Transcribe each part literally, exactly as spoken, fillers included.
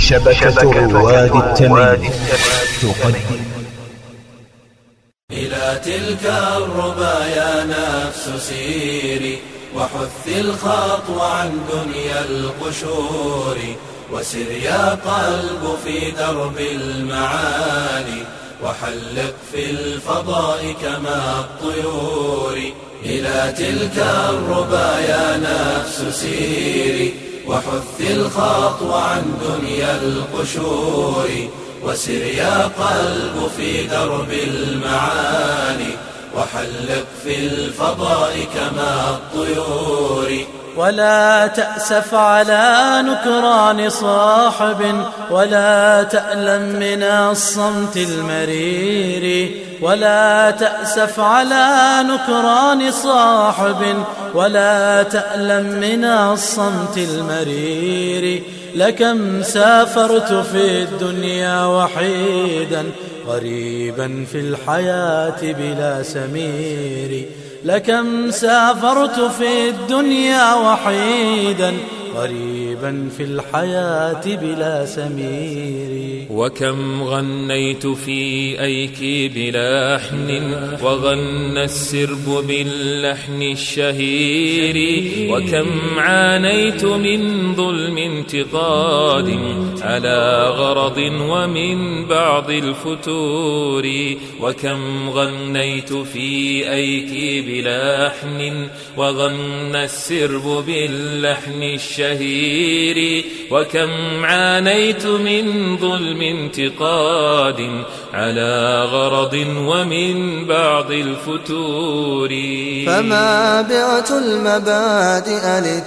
شبكة رواد التميم تقدم. إلى تلك الربا يا نفس سيري، وحث الخطو عن دنيا القشور، وسر يا قلب في درب المعاني، وحلق في الفضاء كما الطيور. إلى تلك الربا يا نفس سيري، وحث الخطو عن دنيا القشور، وسر يا قلب في درب المعاني، وحلق في الفضاء كما الطيور. ولا تأسف على نكران صاحب، ولا تألم من الصمت المرير، ولا تأسف على نكران صاحب، ولا تألم من الصمت المرير. لكم سافرت في الدنيا وحيدا، غريبا في الحياة بلا سمير. لكم سافرت في الدنيا وحيدا، غريبا في الحياة بلا سمير. وكم غنيت في أيكي بلحن، وغنى السرب باللحن الشهير. وكم عانيت من ظلم انتقاد على غرض ومن بعض الفتور. وكم غنيت في أيكي بلحن، وغنى السرب باللحن الشهير. وكم عانيت من ظلم انتقاد على غرض ومن بعض الفتور. فما بعت المبادئ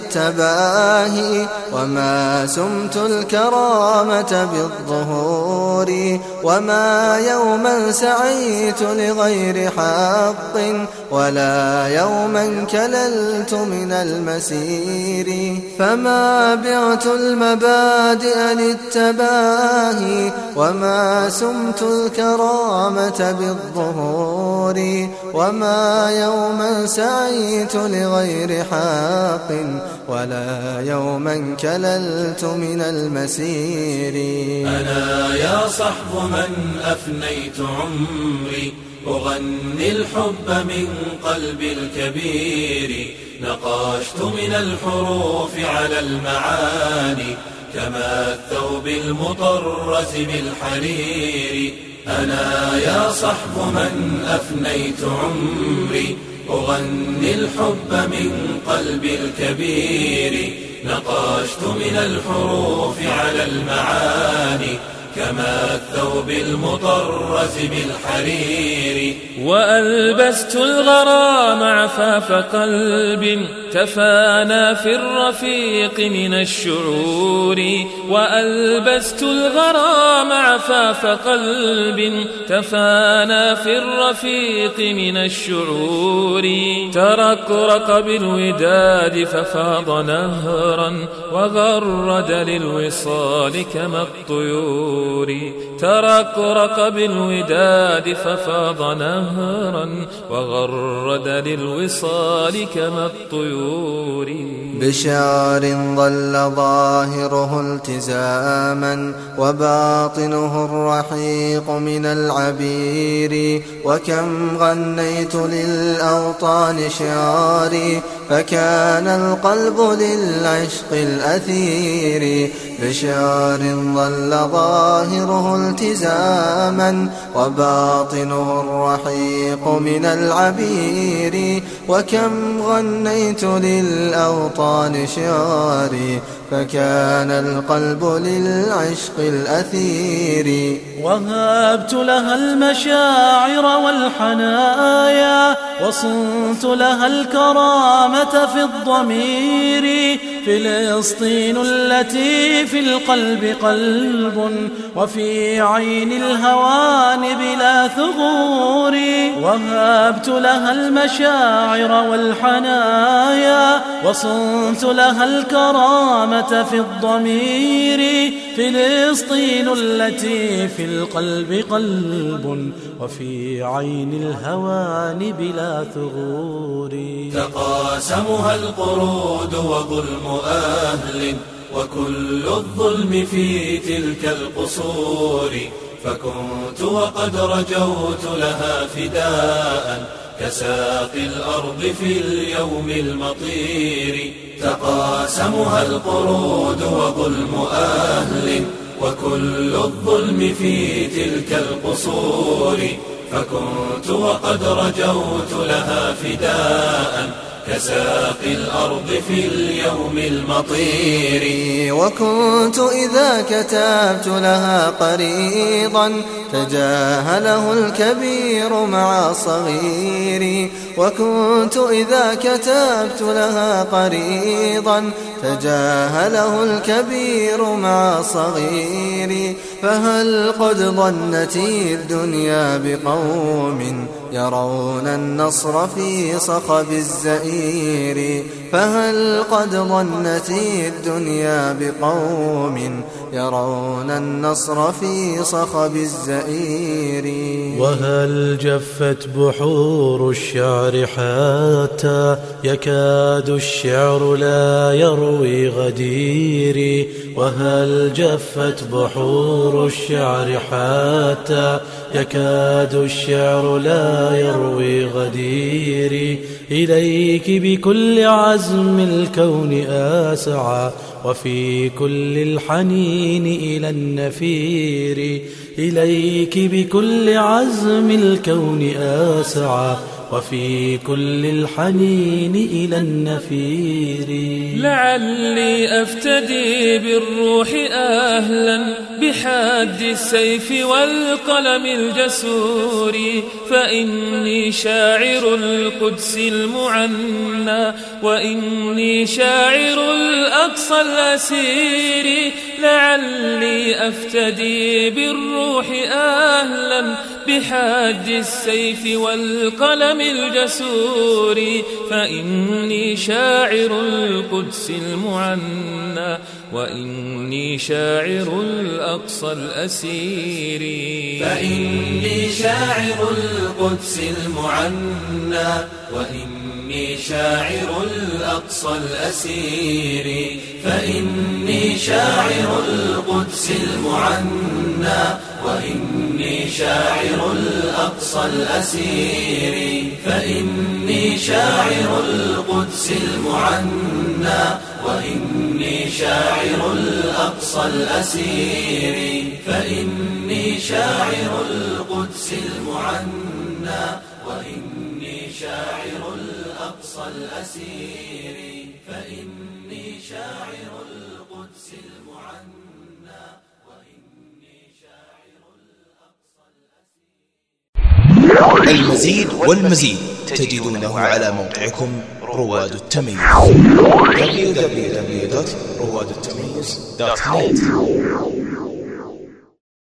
للتباهي، وما سمت الكرامة بالظهور. وما يوما سعيت لغير حق، ولا يوما كللت من المسير. فما بعت المبادئ للتباهي، وما سمت الكرامة بالظهور. وما يوما سعيت لغير حق، ولا يوما كللت من المسير. أنا يا صحب من أفنيت عمري، أغني الحب من قلب الكبير. نقشت من الحروف على المعاني، كما الثوب المطرز بالحرير. أنا يا صحب من أفنيت عمري، أغني الحب من قلب الكبير. نقشت من الحروف على المعاني، كما الثوب المطرز بالحرير. وألبست الغرام عفاف قلب، تفانى في الرفيق من الشعور. وألبست الغرام عفاف قلب، تفانى في الرفيق من الشعور. ترقرق بالوداد ففاض نهرا، وغرد للوصال كما الطيور. ترقرق بالوداد ففاض نهرا، وغرد للوصال كما الطيور. بشعر ظل ظاهره التزاما، وباطنه الرحيق من العبير. وكم غنيت للأوطان شعاري، فكان القلب للعشق الأثير. بشعر ظل ظاهره التزاما، وباطنه الرحيق من العبير. وكم غنيت للأوطان شعاري، فكان القلب للعشق الأثير. وهبت لها المشاعر والحنايا، وصنت لها الكرامة في الضمير. فلسطين التي في القلب قلب، وفي عين الهوان بلا ثغور. وهبت لها المشاعر والحنايا، وصنت لها الكرامة في الضمير. فلسطين التي في القلب قلب، وفي عين الهوان بلا ثغور. تقاسمها القرود وظلم أهل، وكل الظلم في تلك القصور، فكنت وقد رجوت لها فداء كساقي الأرض في اليوم المطير. تقاسمها القرود وظلم أهل، وكل الظلم في تلك القصور، فكنت وقد رجوت لها فداء كساقي الأرض في اليوم المطير. وكنت إذا كتبت لها قريضا تجاهله الكبير مع صغيري، وكنت إذا كتبت لها قريضا تجاهله الكبير مع صغيري. فهل قد ظنت الدنيا بقوم يرون النصر في صخب الزئير؟ فهل قد ظنت الدنيا بقوم يرون النصر في صخب الزئير؟ وهل جفت بحور الشعر حتى يكاد الشعر لا يروي غديري؟ وهل جفت بحور الشعر حتى يكاد الشعر لا يروي غديري؟ إليك بكل عزم الكون أسعى، وفي كل الحنين إلى النفير. إليك بكل عزم الكون أسعى، وفي كل الحنين إلى النفير. لعلي أفتدي بالروح أهلا بحد السيف والقلم الجسور، فإني شاعر القدس المعنى، وإني شاعر الأقصى الأسير. لعلي أفتدي بالروح أهلا بحد السيف والقلم الجسور، فإني شاعر القدس المعنى، وإني شاعر الأقصى الأسير. فإني شاعر القدس المعنى، وإني شاعر الأقصى الأسير. فإني شاعر القدس المعنى، وإني شاعر الأقصى الأسير. فإني شاعر القدس المعنى، وإني شاعر الأقصى الأسير. فإني شاعر القدس المعنى، وإني شاعر الأقصى الأسير. فإني شاعر القدس المعنى، وإني شاعر الأقصى الأسير. المزيد والمزيد تجدونه على موقعكم رواد التميز دبليو دبليو دبليو دوت رواد التميز دوت نت.